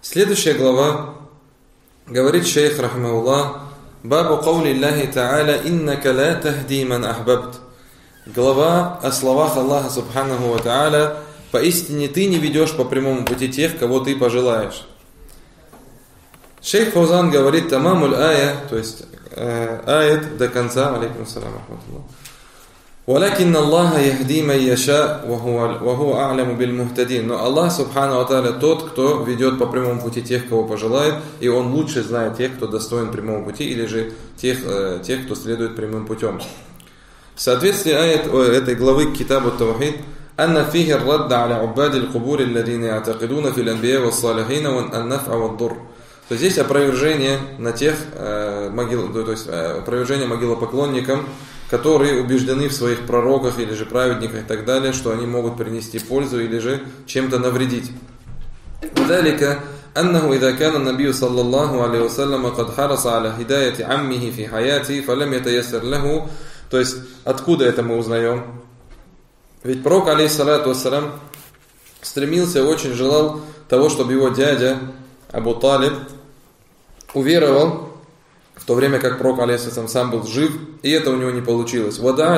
Следующая глава, говорит шейх рахмауллах, бабу каули Аллахи та'аля иннака ла тахди ман ахбабт. Глава о словах Аллаха субханаху ва та'аля, поистине ты не ведешь по прямому пути тех, кого ты пожелаешь. Шейх Фаузан говорит тамамуль ая, то есть аят до конца, алейкум ассалам рахматуллах. وَلَكِنَّ اللَّهَ يَهْدِي مَنْ يَشَاءُ وَهُوَ أَعْلَمُ بِالْمُهْتَدِينَ. Но Аллах субхану ва тааля тот, кто ведет по прямому пути тех, кого пожелает, и Он лучше знает тех, кто достоин прямого пути, или же тех, кто следует прямым путем. В соответствии этой главы Китабу Таухид, أن فيه الرد على عباد القبور الذين يعتقدون في الأنبياء والصالحين والنفع والضر. То здесь опровержение на тех то есть опровержение могилопоклонникам, которые убеждены в своих пророках или же праведниках и так далее, что они могут принести пользу или же чем-то навредить. وذلك أنه إذا كان النبي صلى الله عليه وسلم قد حرص على هداية عمه في حياته فلم يتيسر له. То есть откуда это мы узнаем? Ведь пророк алейхиссалату вассалам стремился, очень желал того, чтобы его дядя Абу Талиб уверовал, в то время как пророк алейхиссалам сам был жив, и это у него не получилось.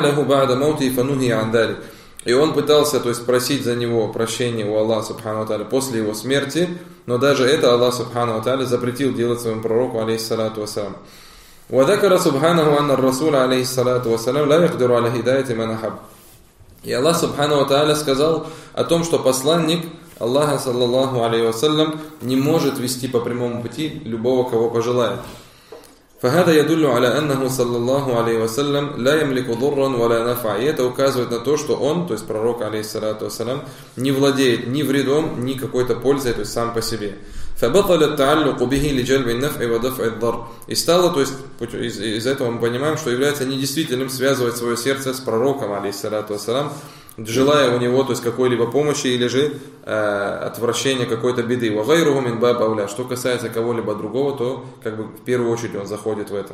И он пытался, то есть, просить за него прощения у Аллаха субхану ва тааля после его смерти, но даже это Аллах субхану ва тааля запретил делать своему пророку алейхиссалату вассалам. وذكر سبحانه أن الرسول عليه الصلاة والسلام لا يقدر على هداية من أحب. И Аллах субхану ва тааля сказал о том, что посланник Аллаха саллаллаху алейхи вассалям не может вести по прямому пути любого, кого пожелает. فهذا يدل على أنه صلى الله عليه وسلم لا يملك ضرا ولا نفع. И это указывает на то, что он, то есть пророк алейхиссалату вассалам, не владеет ни вредом, ни какой-то пользой, то есть сам по себе. فبطل التعلق به لجلب النفع ودفع الضر. И стало, то есть из этого мы понимаем, что является недействительным связывать свое сердце с пророком алейхиссалату вассалам, желая у него, то есть какой-либо помощи или же отвращения какой-то беды. وغيره من باب أولى. Что касается кого-либо другого, то как бы в первую очередь он заходит в это.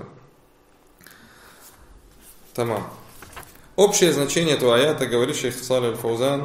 Тамам. Общее значение этого аята, говорит шейх Салих аль-Фаузан: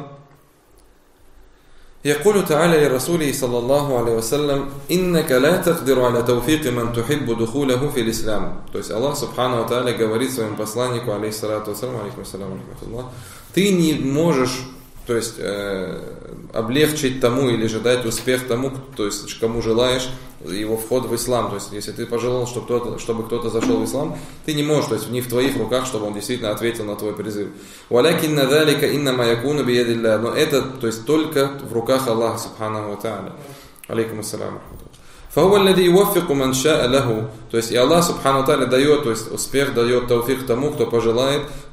يقول تعالى لرسوله صلى الله عليه وسلم إنك لا تقدر على توفيق من تحب دخوله في الإسلام. То есть Аллах субхану ва тааля говорит своему посланнику алейхиссалату вассалам, алейкум ассалам рахматуллах, ты не можешь, то есть облегчить тому или же дать успех тому, то есть кому желаешь его вход в ислам. То есть если ты пожелал, чтобы кто-то зашел в ислам, ты не можешь, то есть не в твоих руках, чтобы он действительно ответил на твой призыв. Но это, то есть только в руках Аллаха субханаху ва тааля. Алейкум ассалам. То есть и Аллах субхану ва тааля дает, то есть успех, дает тауфик тому, кто пожелает. И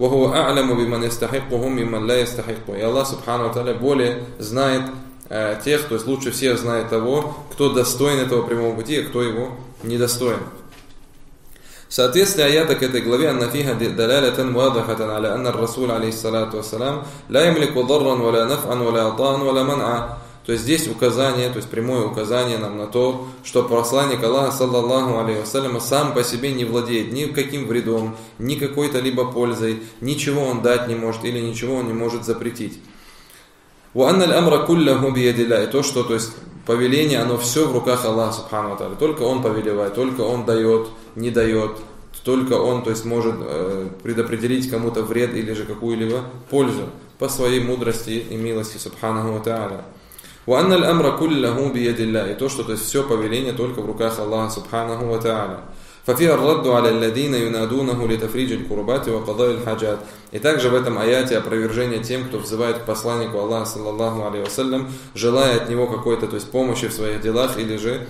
Аллах субхану ва тааля более знает тех, то есть лучше всех знает того, кто достоин этого прямого пути, а кто его недостоин. Соответствие аята к этой главе «Анна фиха далалятан вадахатан аля анна ар-расул алейхиссалату вассалам ла ямлику дарран валя наф'ан валя атаан валя ман'а». То есть здесь указание, то есть прямое указание нам на то, что посланник Аллаха саллаллаху алейхи вассалям сам по себе не владеет ни каким вредом, ни какой-то либо пользой, ничего он дать не может или ничего он не может запретить. И то, что, то есть повеление, оно все в руках Аллаха субхану ва тааля. Только Он повелевает, только Он дает, не дает, только Он, то есть может предопределить кому-то вред или же какую-либо пользу по своей мудрости и милости субханаху ва тааля. И то, что, то есть все повеление только в руках Аллаха субханаху ва тааля. ففيها الرد على الذين ينادونه لتفريج الكربات وقضاء الحاجات. И также в этом аяте опровержение тем, кто взывает к посланнику Аллаха саллаллаху алейхи вассалям, желая от него какой-то, то есть помощи в своих делах или же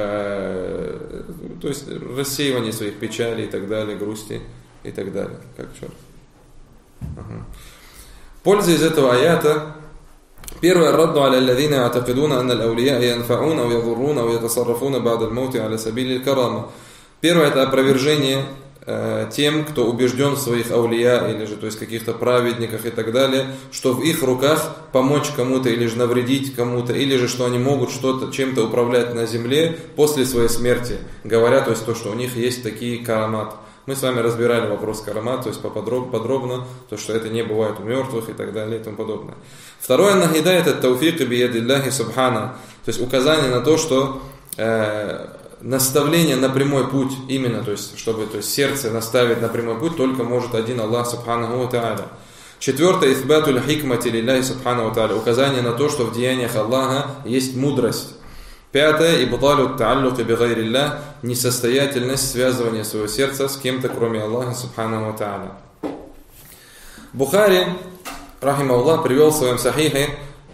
то есть рассеивание своих печалей и так далее, грусти и так далее. Как черт. Польза из этого аята. Первое: الرد على الذين يعتقدون أن الأولياء ينفعون أو يضرون أو يتصرفون بعد الموت على سبيل الكرامة. Первое — это опровержение тем, кто убежден в своих аулия или же, то есть каких-то праведниках и так далее, что в их руках помочь кому-то или же навредить кому-то, или же что они могут что-то, чем-то управлять на земле после своей смерти, говоря, то есть то, что у них есть такие карамат. Мы с вами разбирали вопрос карамат, то есть подробно, то, что это не бывает у мертвых и так далее и тому подобное. Второе: нахида это тауфик биядиллахи субхана, то есть указание на то, что наставление на прямой путь именно, то есть, чтобы сердце наставить на прямой путь, только может один Аллах субханаху ва тааля. Четвертое, исбатуль хикмати лилляхи субханаху ва тааля, указание на то, что в деяниях Аллаха есть мудрость. Пятое, ибталю тааллуки бигайриллях, несостоятельность связывания своего сердца с кем-то, кроме Аллаха субханаху ва тааля. Бухари, рахимахуллах, привел в своем сахихе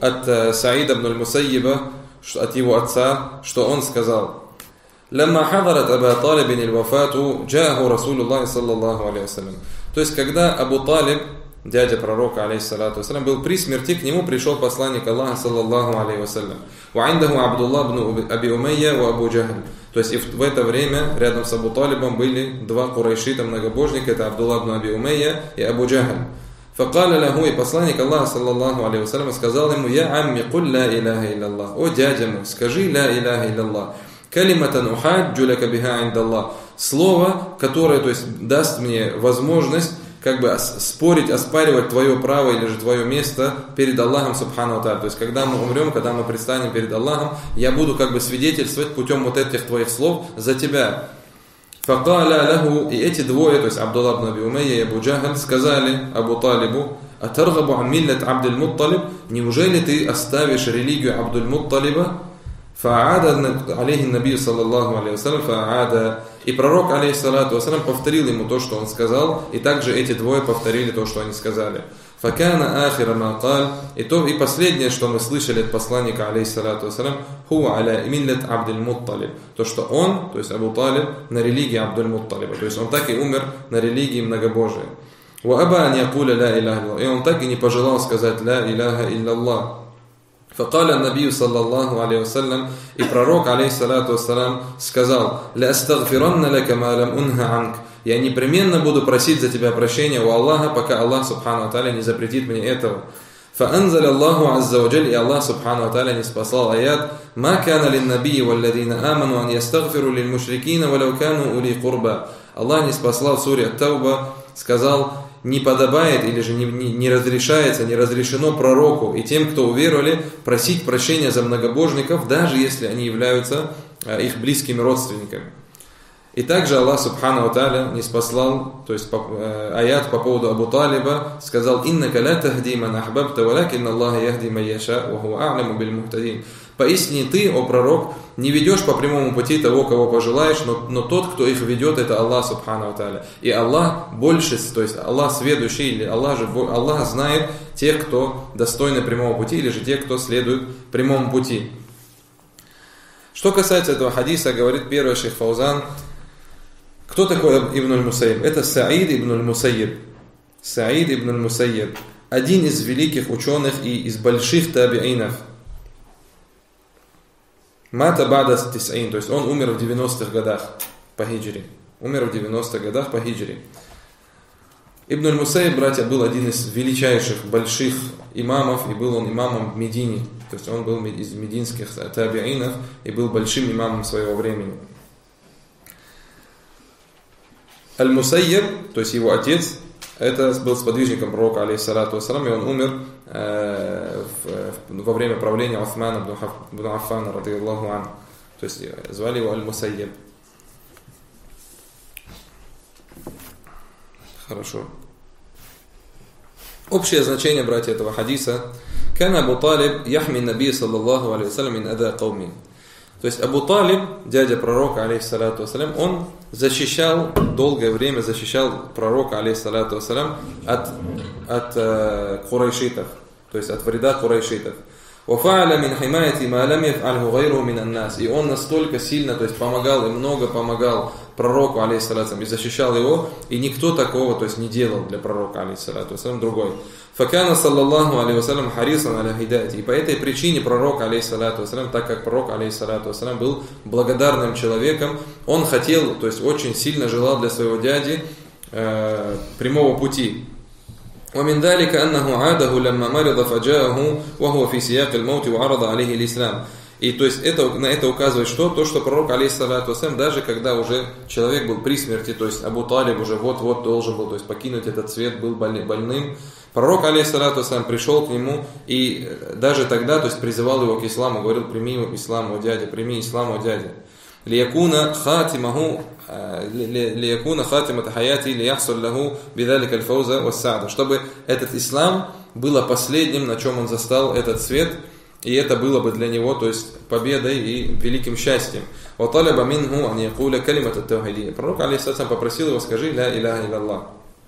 от Саида ибн аль-Мусайиба, от его отца, что он сказал: «Лямма хадарат Аба Талибин аль-вафату, джааху Расулуллах саллаллаху алейхи вассалям». То есть, когда Абу Талиб, дядя пророка, алейхиссалату вассалям, был при смерти, к нему пришел посланник Аллаха, саллаллаху алейхи вассалям. «Ваиндаху Абдуллах ибн Аби Умайя ва Абу Джахль». То есть, и в это время рядом с Абу Талибом были два курайшита многобожника, это Абдуллах ибн Аби Умайя и Абу Джахль. «Факаля лаху», и посланник Аллаха, саллаллаху алейхи вассалям, сказал ему: «Я амми, куль ла иляха илляллах». «О дядя мой, скажи ла иляха илляллах. Калиматан ухаджу лака биха индаллах». Слово, которое, то есть, даст мне возможность как бы спорить, оспаривать твое право или же твое место перед Аллахом субхану ва тааля. То есть, когда мы умрем, когда мы предстанем перед Аллахом, я буду как бы свидетельствовать путем вот этих твоих слов за тебя. Факаля лаху, и эти двое, то есть Абдуллах ибн Аби Умайя и Абу Джахль, сказали Абу Талибу: «Атаргабу ан миллат Абдуль Мутталиб», неужели ты оставишь религию Абдуль Мутталиба? Фа'ада алейхи набию саллаллаху алейхи вассалям, фа'ада. И пророк, алейхиссалату вассалям, повторил ему то, что он сказал, и также эти двое повторили то, что они сказали. Факана ахира ма каль, и последнее, что мы слышали от посланника, алейхиссалату вассалям, хуа аля миллат Абдуль Мутталиб, то, что он, то есть Абу Талиб, на религии Абдуль Мутталиба, то есть он так и умер на религии многобожия. Ва аба ан якуля ла иляха илляллах, и он так и не пожелал сказать ла иляха илляллах. Факаля набию саллаллаху алейхи вассалям, и пророк, алейхиссалату вассалям, сказал: «Ля астагфиранна лака ма лам унха анк». Я непременно буду просить за тебя прощения у Аллаха, пока Аллах субхану ва тааля не запретит мне этого. Фаанзаля Аллаху азза ва джаль, и Аллах субхану ва тааля не спасал аят: «Ма кана лин набии валладина аману ан ястагфиру лил мушрикина валау кану ули курба». Аллах не спасал в суре Ат-Тауба, сказал: не подобает или же не разрешается, не разрешено пророку и тем, кто уверовали, просить прощения за многобожников, даже если они являются их близкими родственниками. И также Аллах субхану ва тааля не спаслал, то есть аят по поводу Абу Талиба, сказал: «Иннака ла тахди ман ахбабта, валякин Аллаха яхди ман яша, ва хуа а'ламу биль мухтадин». Поистине ты, о пророк, не ведешь по прямому пути того, кого пожелаешь, но тот, кто их ведет, это Аллах субхану ва тааля. И Аллах больше, то есть Аллах сведущий, или Аллах знает тех, кто достойны прямого пути, или же тех, кто следует прямому пути. Что касается этого хадиса, говорит первый шейх Фаузан, кто такой Ибн аль-Мусайиб? Это Саид ибн аль-Мусайиб. Саид ибн аль-Мусайиб, один из великих ученых и из больших табиинов. Мата бада тисаин, то есть он умер в 90-х годах по хиджри. Умер в 90-х годах по хиджри. Ибн аль-Мусайиб, братья, был один из величайших, больших имамов, и был он имамом в Медине. То есть он был из мединских табиинов и был большим имамом своего времени. Аль-Мусайиб, то есть его отец, это был сподвижником пророка, алейхиссалату вассалам, и он умер во время правления Усмана ибн Аффана, радийаллаху анху. То есть звали его Аль-Мусайиб. Хорошо. Общее значение, братья, этого хадиса: «Кана Абу Талиб яхми наби саллаллаху алейхи вассалям мин ада кауми». То есть Абу Талиб, дядя пророка, алейхиссалату вассалям, он долгое время защищал пророка, алейхиссалату вассалям, от курайшитов, то есть от вреда курайшитов. И он настолько сильно, то есть помогал и много помогал пророку, алейхиссалату, и защищал его, и никто такого, то есть не делал для пророка, алейхиссалату, другой. Факана саллаллаху алейхи вассалям харисан аля хидаяти. И по этой причине пророк, алейхиссалату вассалям, так как пророк, алейхиссалату вассалям, был благодарным человеком, он хотел, то есть очень сильно желал для своего дяди прямого пути. ومن ذلك أنه عاده لما مرض فجاءه وهو في سياق الموت وعرض عليه الإسلام. И то есть на это указывает что? То, что пророк, алейхиссалату вассалям, даже когда уже человек был при смерти, то есть Абу Талиб уже вот-вот должен был, то есть покинуть этот свет, был больным, пророк, алейхиссалату вассалям, пришел к нему и даже тогда, то есть призывал его к исламу, говорил: прими ислам, о дядя, прими ислам, о дядя. ليكون خاتمة حياتي ليحصل له بذلك الفوز والسعادة, чтобы этот ислам было последним, на чем он застал этот свет, и это было бы для него, то есть победой и великим счастьем. وطلب منه أن يقول كلمة التوحيد. Пророк, алейхиссалям, попросил его: скажи لا إله إلا الله.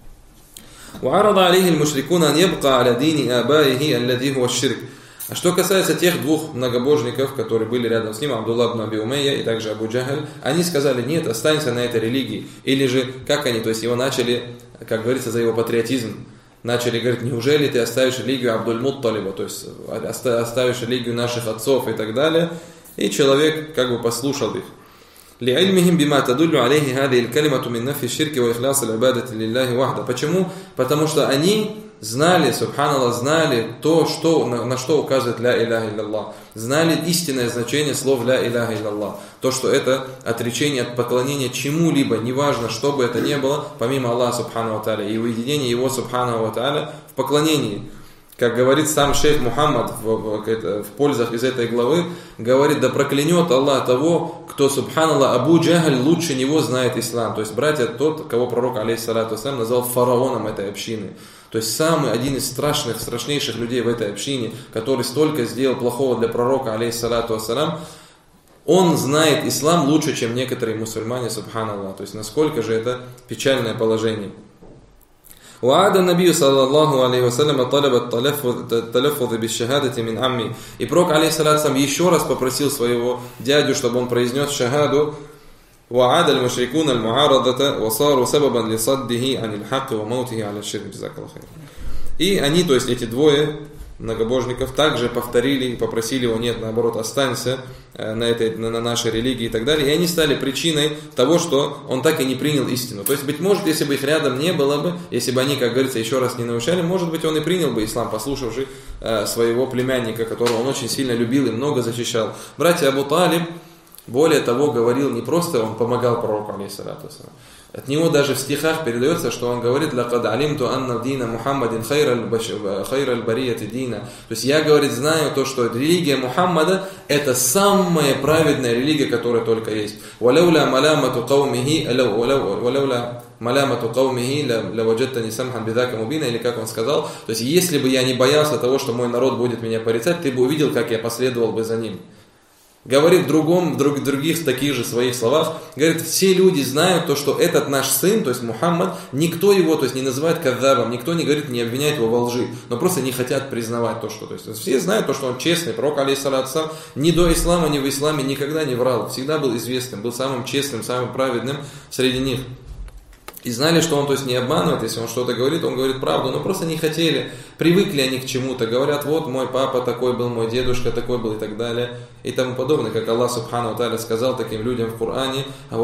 وعرض عليه المشركون أن يبقى على دين آبائه الذي هو الشرك. А что касается тех двух многобожников, которые были рядом с ним, Абдулла ибн Аби Умейя и также Абу Джахаль, они сказали: нет, останься на этой религии. Или же, как они, то есть его начали, как говорится, за его патриотизм, начали говорить: неужели ты оставишь религию Абдуль-Мутталиба, то есть оставишь религию наших отцов и так далее. И человек как бы послушал их. لعلمهم بما تدل عليه هذه الكلمة من نفي الشرك وإخلاص العبادة لله وحده. Почему? Потому что они знали, субханаллах, знали то, на что указывает ля иляха илляллах. Знали истинное значение слов ля иляха илляллах. То, что это отречение от поклонения чему-либо, неважно, что бы это ни было, помимо Аллаха субхану ва тааля, и уединение его субхану ва тааля в поклонении. Как говорит сам шейх Мухаммад в пользах из этой главы, говорит: да проклянет Аллах того, кто, субханаллах, Абу Джахаль лучше него знает ислам. То есть братья, тот, кого пророк, алейхиссалату вассалям, назвал фараоном этой общины. То есть самый один из страшнейших людей в этой общине, который столько сделал плохого для пророка, алейхиссалату вассалям, он знает ислам лучше, чем некоторые мусульмане, субханаллах. То есть насколько же это печальное положение. وعاد النبي صلى الله عليه وسلم طلب التلفظ بالشهادة من عمي. И пророк, алейхиссалату еще раз попросил своего дядю, чтобы он произнес шахаду. وعاد المشركون المعارضة وصاروا سببا لصده عن الحق وموته على الشرك. جزاك الله خير. И они, то есть эти двое многобожников, также повторили и попросили его: нет, наоборот, останься на нашей религии и так далее. И они стали причиной того, что он так и не принял истину. То есть, быть может, если бы их рядом не было бы, если бы они, как говорится, еще раз не научали, может быть, он и принял бы ислам, послушавший своего племянника, которого он очень сильно любил и много защищал. Братья, Абу Талиб, более того, говорил не просто, он помогал пророку, алейхиссалату вассалям. От него даже в стихах передается, что он говорит: «Лакад алимту анна дина Мухаммадин хайраль барияти дина». То есть я, говорит, знаю то, что религия Мухаммада — это самая праведная религия, которая только есть. «Валауля малямату каумихи лаваджаттани самхан бидака мубина», или как он сказал, то есть если бы я не боялся того, что мой народ будет меня порицать, ты бы увидел, как я последовал бы за ним. Говорит в других таких же своих словах, говорит: все люди знают то, что этот наш сын, то есть Мухаммад, никто его, то есть не называет кадзабом, никто не говорит, не обвиняет его во лжи, но просто не хотят признавать то, что, то есть все знают то, что он честный, пророк, алейхиссалату, ни до ислама, ни в исламе никогда не врал, всегда был известным, был самым честным, самым праведным среди них. И знали, что он, то есть, не обманывает, если он что-то говорит, он говорит правду, но просто не хотели, привыкли они к чему-то, говорят: вот мой папа такой был, мой дедушка такой был и так далее, и тому подобное, как Аллах субхану ва тааля сказал таким людям в Коране: а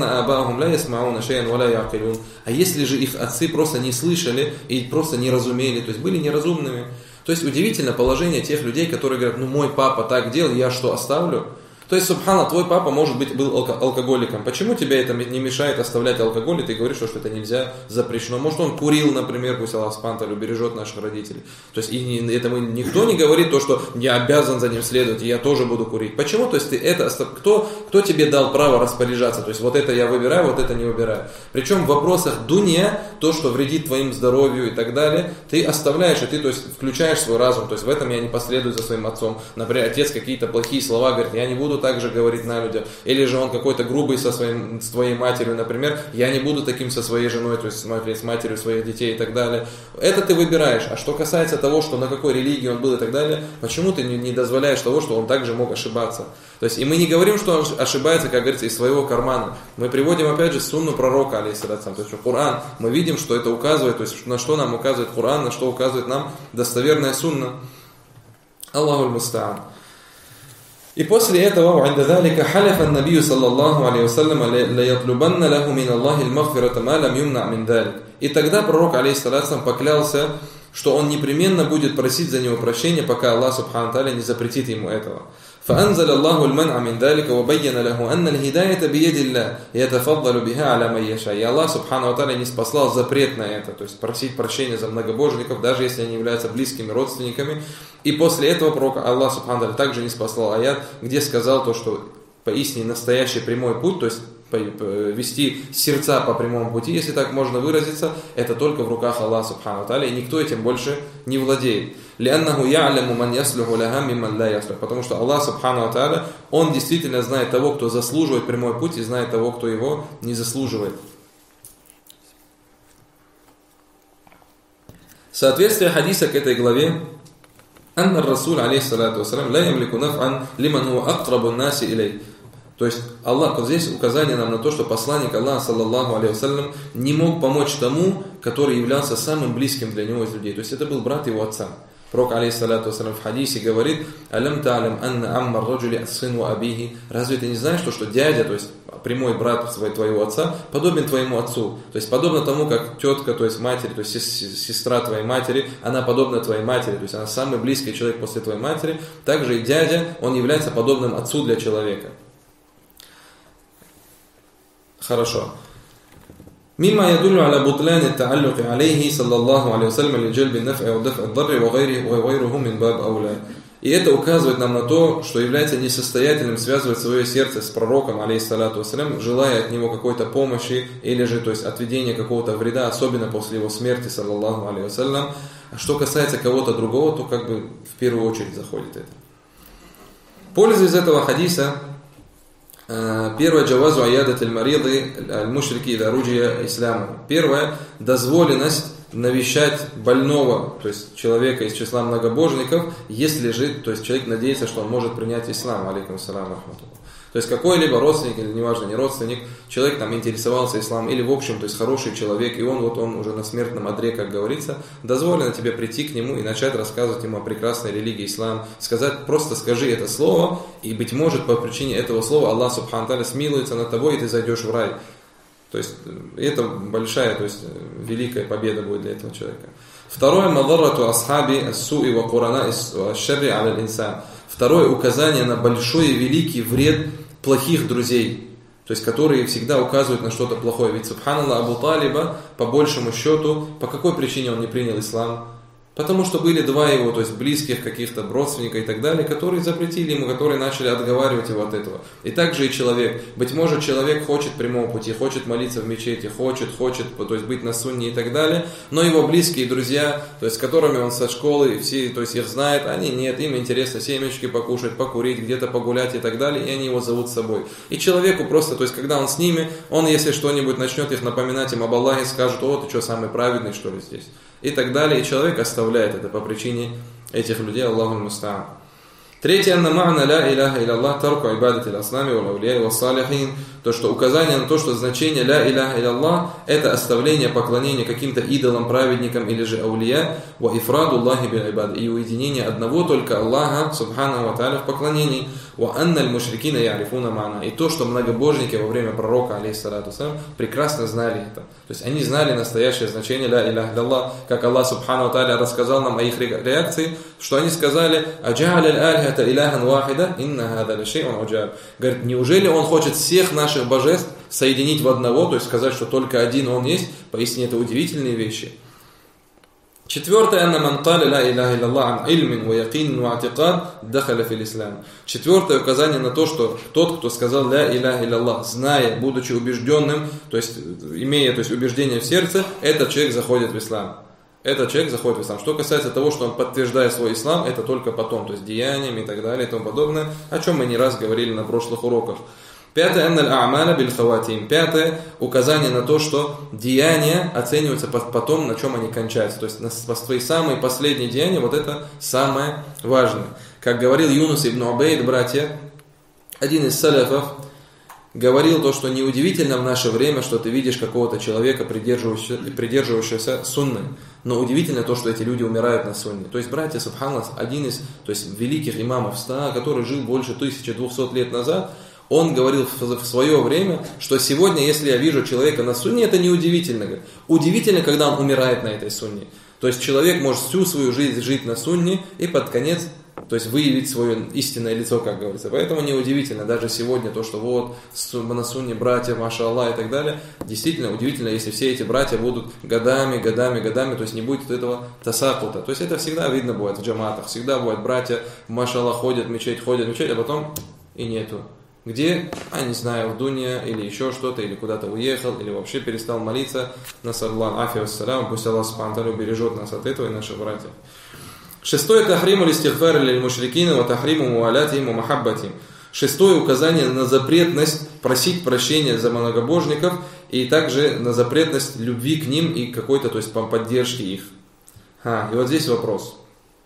если же их отцы просто не слышали и просто не разумели, то есть были неразумными. То есть удивительно положение тех людей, которые говорят: ну мой папа так делал, я что, оставлю? То есть, субхана, твой папа, может быть, был алкоголиком. Почему тебе это не мешает оставлять алкоголь, и ты говоришь, что это нельзя, запрещено? Может, он курил, например, пусть Аллах спанталь убережет наших родителей. То есть, и этому никто не говорит то, что я обязан за ним следовать, и я тоже буду курить. Почему? То есть, кто тебе дал право распоряжаться? То есть, вот это я выбираю, вот это не выбираю. Причем в вопросах дунья, то, что вредит твоим здоровью и так далее, ты оставляешь, и ты, то есть, включаешь свой разум. То есть, в этом я не последую за своим отцом. Например, отец какие-то плохие слова говорит: я не буду так же говорить на людях. Или же он какой-то грубый с твоей матерью, например, я не буду таким со своей женой, то есть с матерью своих детей и так далее. Это ты выбираешь. А что касается того, что на какой религии он был и так далее, почему ты не дозволяешь того, что он также мог ошибаться? То есть, и мы не говорим, что он ошибается, как говорится, из своего кармана. Мы приводим, опять же, сунну пророка, алейхиссалату, то есть Коран. Мы видим, что это указывает, то есть на что нам указывает Коран, на что указывает нам достоверная сунна. Аллаху аль-муста'ан. И после этого وعند ذلك حلف النبي صلى الله عليه وسلم ليطلبن له من الله المغفرة ما لم يمنع من ذلك. И тогда пророк, алейхиссалату, поклялся, что он непременно будет просить за него прощения, пока Аллах субхану тааля не запретит ему этого. فأنزل الله المنع من ذلك وبين له أن الهداية بيد الله يتفضل بها على من يشاء. И Аллах Субхану ва Тааля не спаслал запрет на это, то есть просить прощения за многобожников, даже если они являются близкими родственниками. И после этого пророк Аллах Субхану ва Тааля также не спаслал аят, где сказал то, что поистине настоящий прямой путь, то есть вести сердца по прямому пути, если так можно выразиться, это только в руках Аллаха Субхану ва Тааля, и никто этим больше не владеет. Потому что Аллах Субхану ва Тааля, Он действительно знает того, кто заслуживает прямой путь, и знает того, кто его не заслуживает. Соответствие хадиса к этой главе: «Анна Расуль, алейхиссалату вассалям, ла ямлику наф'ан лиман хуа акрабу наси илей». То есть Аллах, вот здесь указание нам на то, что посланник Аллаха, саллаллаху алейхи вассалям, не мог помочь тому, который являлся самым близким для него из людей. То есть это был брат его отца. Пророк, алейхиссалату вассалям, в хадисе говорит: «Алям та'алям анна аммар раджули ас-сыну абихи». Разве ты не знаешь, что дядя, то есть прямой брат твоего отца, подобен твоему отцу? То есть подобно тому, как тетка, то есть матери, то есть сестра твоей матери, она подобна твоей матери, то есть она самый близкий человек после твоей матери. Также и дядя, он является подобным отцу для человека. Хорошо. مما يدل على بطلان التعلق عليه صلى الله عليه وسلم لجلب النفع ودفع الضر وغيره من باب أولى. И это указывает нам на то, что является несостоятельным связывать свое сердце с пророком, алейхиссалату вассалям, желая от него какой-то помощи или же, то есть, отведения какого-то вреда, особенно после его смерти, саллаллаху алейхи вассалям. А что касается кого-то другого, то как бы в первую очередь заходит это. Пользуясь из этого хадиса, первое, джавазу аядат аль-мариды аль-мушрики ида руджия исламу. Первое, дозволенность навещать больного, то есть человека из числа многобожников, если же, то есть человек надеется, что он может принять ислам. Алейкум ассалам рахматуллах. То есть какой-либо родственник, или неважно, не родственник, человек там интересовался исламом, или в общем, то есть хороший человек, и он уже на смертном одре, как говорится, дозволено тебе прийти к нему и начать рассказывать ему о прекрасной религии ислам, сказать, просто скажи это слово, и быть может по причине этого слова Аллах Субхану Тааля смилуется над тобой, и ты зайдешь в рай. То есть это большая, то есть великая победа будет для этого человека. Второе, мадаррату асхаби ас-суи ва курана аш-шарри аля аль-инсан. Второе, указание на большой и великий вред плохих друзей, то есть которые всегда указывают на что-то плохое. Ведь, субханаллах, Абу Талиба, по большему счету, по какой причине он не принял ислам? Потому что были два его, то есть близких каких-то родственников и так далее, которые запретили ему, которые начали отговаривать его от этого. И также и человек. Быть может, человек хочет прямого пути, хочет молиться в мечети, хочет, то есть быть на сунне и так далее, но его близкие друзья, то есть с которыми он со школы, все, то есть их знает, они нет, им интересно семечки покушать, покурить, где-то погулять и так далее, и они его зовут с собой. И человеку просто, то есть когда он с ними, он если что-нибудь начнет их напоминать им об Аллахе, скажет: «О, ты что, самый праведный, что ли, здесь?» И так далее, и человек оставляет это по причине этих людей. Аллаху муста'ан. Третье, анна ма'на ла иляха илlallah тарку ибадати al-аснами вал-аулия вал-салихин. То, что указание на то, что значение ла иляха илlallah это оставление поклонения каким-то идолам, праведникам или же аулия, ва ифраду Аллахи бил ибад, и уединение одного только Аллаха субханаху ва тааля в поклонении, ва анна аль-мушрикина я'рифуна ма'на. И то, что многобожники во время пророка, алейхиссалату вассалям, прекрасно знали это. То есть они знали настоящее значение ла иляха илlallah, как Аллах субханаху ва тааля рассказал нам о их реакции, что они сказали: «Аджа'аля аль-алихата иляхан вахида, инна хада ла шей'ун уджаб». Говорит, неужели он хочет всех наших божеств соединить в одного, то есть сказать, что только один он есть? Поистине это удивительные вещи. Четвертое, анна ман каля ла иляха илlallah ан ильмин ва якин ва атикад дахаля фил ислам. Четвертое указание на то, что тот, кто сказал ла иляха илlallah, зная, будучи убежденным, то есть имея, то есть убеждение в сердце, этот человек заходит в ислам. Этот человек заходит в ислам. Что касается того, что он подтверждает свой ислам, это только потом, то есть деяниями и так далее и тому подобное, о чем мы не раз говорили на прошлых уроках. Пятое, анна аль-а'маля биль хаватим. Пятое, указание на то, что деяния оцениваются потом, на чем они кончаются. То есть твои самые последние деяния, вот это самое важное. Как говорил Юнус ибн Убейд, братья, один из салафов, говорил то, что неудивительно в наше время, что ты видишь какого-то человека, придерживающегося сунны. Но удивительно то, что эти люди умирают на сунне. То есть, братья, субханаллах, один из, то есть, великих имамов 100, который жил больше 1200 лет назад, он говорил в свое время, что сегодня, если я вижу человека на сунне, это неудивительно. Удивительно, когда он умирает на этой сунне. То есть человек может всю свою жизнь жить на сунне и под конец то есть выявить свое истинное лицо, как говорится. Поэтому неудивительно, даже сегодня, то, что вот на сунне братья, маша Аллах и так далее, действительно удивительно, если все эти братья будут годами, то есть не будет этого тасакута. То есть это всегда видно бывает в джаматах, всегда бывает братья, маша Аллах, ходят в мечеть, а потом и нету. Где, не знаю, в Дуне или еще что-то, или куда-то уехал, или вообще перестал молиться. Насаллаху афи вассалям, пусть Аллах субхану ва тааля бережет нас от этого и наших братьев. Шестое, тахриму листигфар лиль мушрикин ва тахриму муалатихим ва махаббатихим. Шестое, указание на запретность просить прощения за многобожников и также на запретность любви к ним и какой-то, то есть поддержки их. И вот здесь вопрос.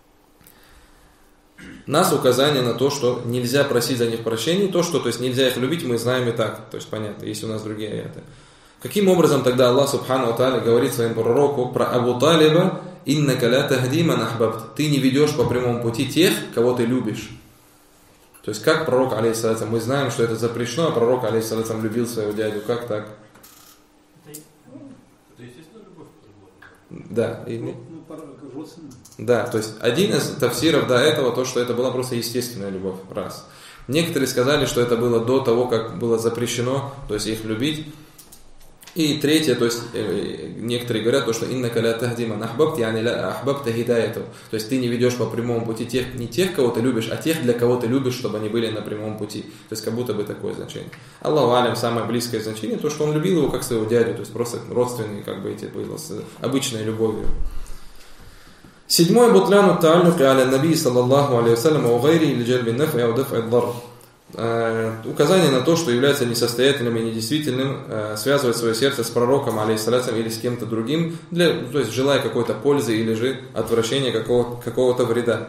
Нас указание на то, что нельзя просить за них прощения, то, что, то есть нельзя их любить, мы знаем и так, то есть понятно, есть у нас другие аяты. Каким образом тогда Аллах субхану ва тааля говорит своему пророку про Абу Талиба: «Иннака ла тахди ман ахбабт», ты не ведешь по прямому пути тех, кого ты любишь. То есть как пророк, алейхиссалям, мы знаем, что это запрещено, а пророк, алейхиссалям, любил своего дядю, как так? Это естественно любовь. Да. Да, то есть один из тафсиров до этого, то, что это была просто естественная любовь, раз. Некоторые сказали, что это было до того, как было запрещено, то есть их любить. И третье, то есть некоторые говорят, то, что иннака ла тахди ман ахбабт, яни ла ахбабта хидаяту. То есть ты не ведешь по прямому пути не тех, кого ты любишь, а тех, для кого ты любишь, чтобы они были на прямом пути. То есть как будто бы такое значение. Аллаху алям, самое близкое значение, то, что он любил его как своего дядю, то есть просто родственные, как бы эти было, с обычной любовью. Седьмое, бутляну та'аллуки аля наби саллаллаху алейхи вассалям ва гайри или джальби наф'и ау даф'и ад-дар. Указание на то, что является несостоятельным и недействительным, связывать свое сердце с пророком, алейхиссалям, или с кем-то другим, то есть желая какой-то пользы или же отвращения какого-то вреда.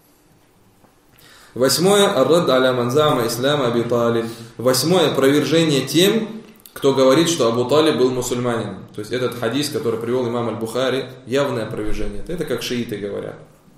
Восьмое, ар-рад аля манзама ислама Аби Талиб. Восьмое, опровержение тем, кто говорит, что Абу Талиб был мусульманином. То есть этот хадис, который привел имам Аль-Бухари, явное опровержение. Это как шииты говорят.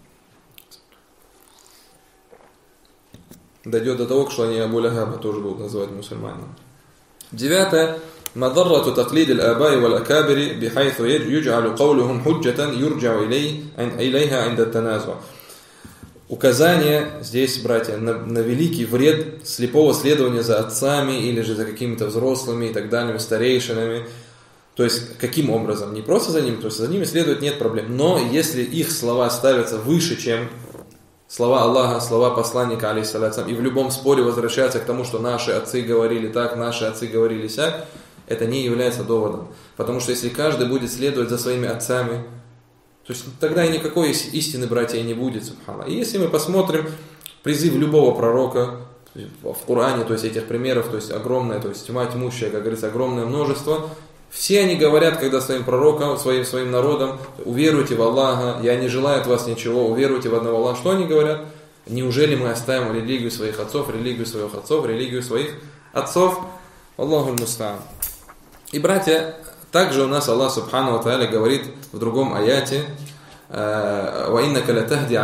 Дойдет до того, что они Абу Лахаба тоже будут называть мусульманином. Девятое. Мадаррату таклид аль-абай валь-акабири бихайθу юдж'алу каулухум худжатан юрдж'у илейха инда таназу. Указание здесь, братья, на великий вред слепого следования за отцами или же за какими-то взрослыми и так далее, старейшинами. То есть, каким образом? Не просто за ними, то есть за ними следовать нет проблем. Но если их слова ставятся выше, чем слова Аллаха, слова посланника, алейхиссалям, и в любом споре возвращаются к тому, что наши отцы говорили так, наши отцы говорили сяк, это не является доводом. Потому что если каждый будет следовать за своими отцами, то есть тогда и никакой истины, братья, и не будет, субхана. И если мы посмотрим призыв любого пророка в Коране, то есть этих примеров, то есть огромное, то есть тьма тьмущая, как говорится, огромное множество, все они говорят, когда своим пророкам, своим народам: уверуйте в Аллаха, я не желаю от вас ничего, уверуйте в одного Аллаха. Что они говорят? Неужели мы оставим религию своих отцов, религию своих отцов? Аллаху аль-муста'ан. И, братья, также у нас Аллах субхану ва тааля говорит в другом аяте: «Ва иннака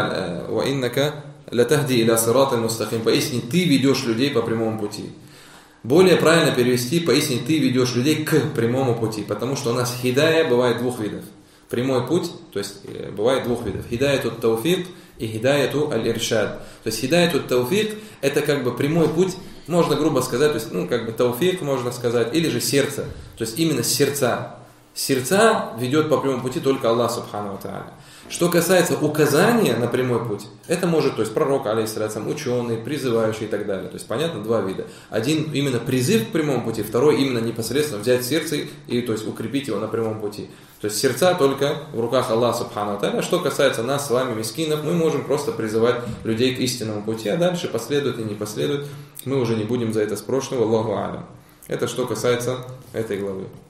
латахди иля сиратин мустаким». Поистине ты ведешь людей по прямому пути. Более правильно перевести: поистине ты ведешь людей к прямому пути, потому что у нас хидая бывает двух видов. Прямой путь, то есть бывает двух видов: хидаяту тауфик и хидаяту аль-иршад. То есть хидаяту тауфик — это как бы прямой путь, можно грубо сказать, то есть как бы тауфик можно сказать, или же сердце, то есть именно сердца. Сердца ведет по прямому пути только Аллах субхану ва тааля. Что касается указания на прямой путь, это может, то есть пророк, алейхиссалям, ученый, призывающий и так далее. То есть, понятно, два вида. Один именно призыв к прямому пути, второй именно непосредственно взять сердце и, то есть, укрепить его на прямом пути. То есть сердца только в руках Аллаха субхану ва тааля. Что касается нас с вами, мискинов, мы можем просто призывать людей к истинному пути, а дальше последует и не последует, мы уже не будем за это спрошены. Аллаху алям. Это что касается этой главы.